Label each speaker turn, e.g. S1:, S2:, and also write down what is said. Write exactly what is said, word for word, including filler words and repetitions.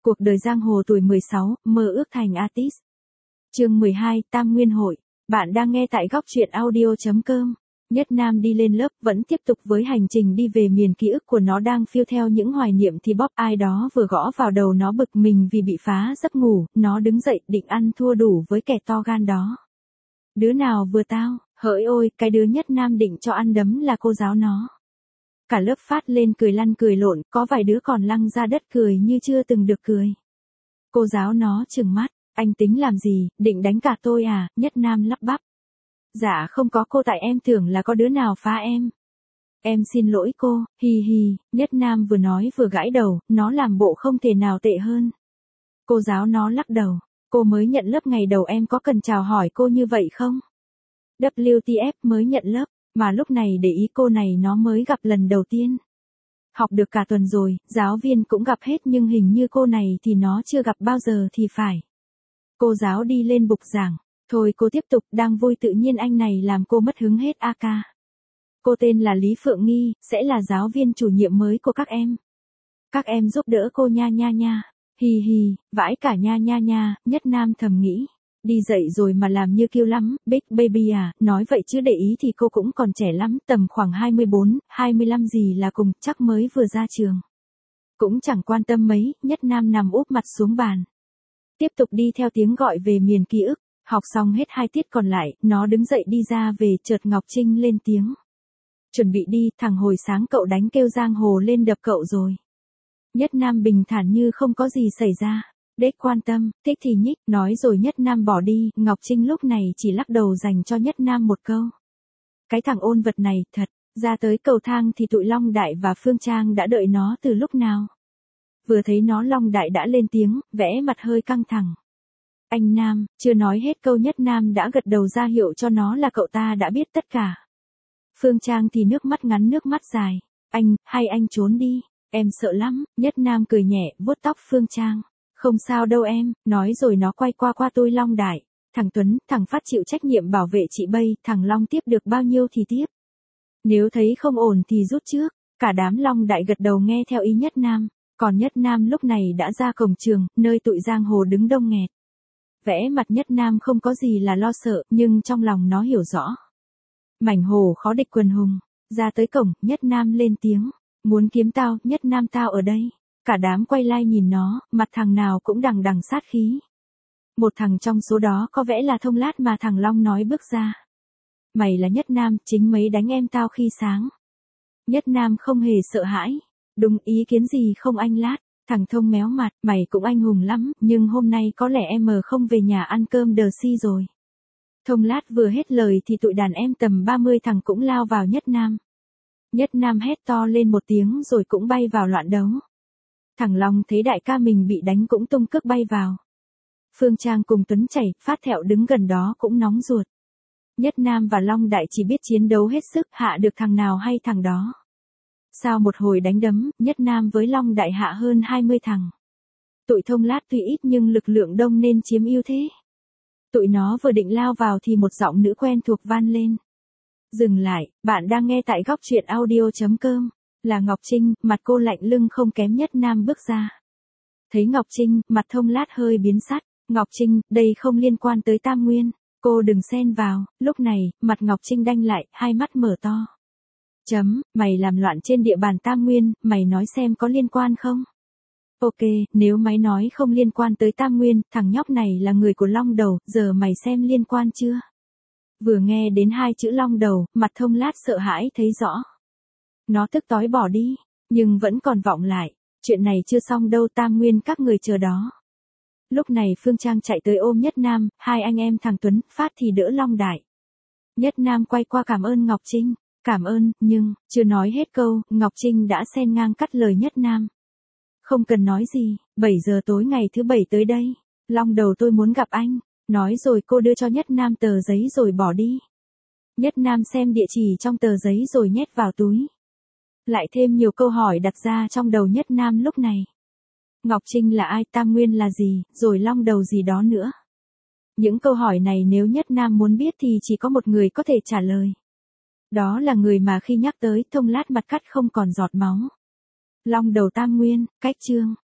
S1: Cuộc đời giang hồ tuổi mười sáu, mơ ước thành artist. Chương mười hai, Tam Nguyên Hội. Bạn đang nghe tại góc truyện audio chấm com. Nhất Nam đi lên lớp vẫn tiếp tục với hành trình đi về miền ký ức của nó đang phiêu theo những hoài niệm thì bóp ai đó vừa gõ vào đầu nó bực mình vì bị phá giấc ngủ, nó đứng dậy định ăn thua đủ với kẻ to gan đó. Đứa nào vừa tao, hỡi ôi, cái đứa Nhất Nam định cho ăn đấm là cô giáo nó. Cả lớp phát lên cười lăn cười lộn, có vài đứa còn lăn ra đất cười như chưa từng được cười. Cô giáo nó trừng mắt, anh tính làm gì, định đánh cả tôi à, Nhất Nam lắp bắp. Dạ không có cô, tại em tưởng là có đứa nào phá em. Em xin lỗi cô, hi hi, Nhất Nam vừa nói vừa gãi đầu, nó làm bộ không thể nào tệ hơn. Cô giáo nó lắc đầu, cô mới nhận lớp ngày đầu em có cần chào hỏi cô như vậy không? vê kép tê ép mới nhận lớp, mà lúc này để ý cô này nó mới gặp lần đầu tiên. Học được cả tuần rồi, giáo viên cũng gặp hết nhưng hình như cô này thì nó chưa gặp bao giờ thì phải. Cô giáo đi lên bục giảng, thôi cô tiếp tục, đang vui tự nhiên anh này làm cô mất hứng hết a ca. Cô tên là Lý Phượng Nghi, sẽ là giáo viên chủ nhiệm mới của các em. Các em giúp đỡ cô nha nha nha, hi hi, vãi cả nha nha nha, Nhất Nam thầm nghĩ. Đi dậy rồi mà làm như kêu lắm, Big Baby à, nói vậy chứ để ý thì cô cũng còn trẻ lắm, tầm khoảng hai mươi bốn, hai mươi lăm gì là cùng, chắc mới vừa ra trường. Cũng chẳng quan tâm mấy, Nhất Nam nằm úp mặt xuống bàn. Tiếp tục đi theo tiếng gọi về miền ký ức, học xong hết hai tiết còn lại, nó đứng dậy đi ra về chợt Ngọc Trinh lên tiếng. Chuẩn bị đi, thằng hồi sáng cậu đánh kêu giang hồ lên đập cậu rồi. Nhất Nam bình thản như không có gì xảy ra. Đếch quan tâm, thích thì nhích, nói rồi Nhất Nam bỏ đi, Ngọc Trinh lúc này chỉ lắc đầu dành cho Nhất Nam một câu. Cái thằng ôn vật này, thật, ra tới cầu thang thì tụi Long Đại và Phương Trang đã đợi nó từ lúc nào. Vừa thấy nó Long Đại đã lên tiếng, vẽ mặt hơi căng thẳng. Anh Nam, chưa nói hết câu Nhất Nam đã gật đầu ra hiệu cho nó là cậu ta đã biết tất cả. Phương Trang thì nước mắt ngắn nước mắt dài, anh, hay anh trốn đi, em sợ lắm, Nhất Nam cười nhẹ, vuốt tóc Phương Trang. Không sao đâu em, nói rồi nó quay qua qua tôi Long Đại, thằng Tuấn, thằng Phát chịu trách nhiệm bảo vệ chị Bây, thằng Long tiếp được bao nhiêu thì tiếp. Nếu thấy không ổn thì rút trước, cả đám Long Đại gật đầu nghe theo ý Nhất Nam, còn Nhất Nam lúc này đã ra cổng trường, nơi tụi giang hồ đứng đông nghẹt. Vẽ mặt Nhất Nam không có gì là lo sợ, nhưng trong lòng nó hiểu rõ. Mảnh hồ khó địch quần hùng, ra tới cổng, Nhất Nam lên tiếng, muốn kiếm tao, Nhất Nam tao ở đây. Cả đám quay lại nhìn nó, mặt thằng nào cũng đằng đằng sát khí. Một thằng trong số đó có vẻ là Thông Lát mà thằng Long nói bước ra. Mày là Nhất Nam, chính mấy đánh em tao khi sáng. Nhất Nam không hề sợ hãi. Đúng, ý kiến gì không anh Lát? Thằng Thông méo mặt, mày cũng anh hùng lắm, nhưng hôm nay có lẽ em không về nhà ăn cơm đờ si rồi. Thông Lát vừa hết lời thì tụi đàn em tầm ba mươi thằng cũng lao vào Nhất Nam. Nhất Nam hét to lên một tiếng rồi cũng bay vào loạn đấu. Thằng Long thấy đại ca mình bị đánh cũng tung cước bay vào. Phương Trang cùng Tuấn Chảy, Phát Thẹo đứng gần đó cũng nóng ruột. Nhất Nam và Long Đại chỉ biết chiến đấu hết sức, hạ được thằng nào hay thằng đó. Sau một hồi đánh đấm, Nhất Nam với Long Đại hạ hơn hai mươi thằng. Tụi Thông Lát tuy ít nhưng lực lượng đông nên chiếm ưu thế. Tụi nó vừa định lao vào thì một giọng nữ quen thuộc van lên. Dừng lại, bạn đang nghe tại góc truyện audio chấm com. Là Ngọc Trinh, mặt cô lạnh lưng không kém Nhất Nam bước ra. Thấy Ngọc Trinh, mặt Thông Lát hơi biến sắc. Ngọc Trinh, đây không liên quan tới Tam Nguyên, cô đừng xen vào. Lúc này, mặt Ngọc Trinh đanh lại, hai mắt mở to. Chấm, mày làm loạn trên địa bàn Tam Nguyên, mày nói xem có liên quan không? Ok, nếu mày nói không liên quan tới Tam Nguyên, thằng nhóc này là người của Long Đầu, giờ mày xem liên quan chưa? Vừa nghe đến hai chữ Long Đầu, mặt Thông Lát sợ hãi thấy rõ. Nó tức tối bỏ đi, nhưng vẫn còn vọng lại, chuyện này chưa xong đâu, Tam Nguyên các người chờ đó. Lúc này Phương Trang chạy tới ôm Nhất Nam, hai anh em thằng Tuấn, Phát thì đỡ Long Đại. Nhất Nam quay qua cảm ơn Ngọc Trinh, cảm ơn, nhưng, chưa nói hết câu, Ngọc Trinh đã xen ngang cắt lời Nhất Nam. Không cần nói gì, bảy giờ tối ngày thứ bảy tới đây, Long Đầu tôi muốn gặp anh, nói rồi cô đưa cho Nhất Nam tờ giấy rồi bỏ đi. Nhất Nam xem địa chỉ trong tờ giấy rồi nhét vào túi. Lại thêm nhiều câu hỏi đặt ra trong đầu Nhất Nam lúc này. Ngọc Trinh là ai, Tam Nguyên là gì, rồi Long Đầu gì đó nữa. Những câu hỏi này nếu Nhất Nam muốn biết thì chỉ có một người có thể trả lời. Đó là người mà khi nhắc tới Thông Lát mặt cắt không còn giọt máu. Long Đầu Tam Nguyên, cách chương.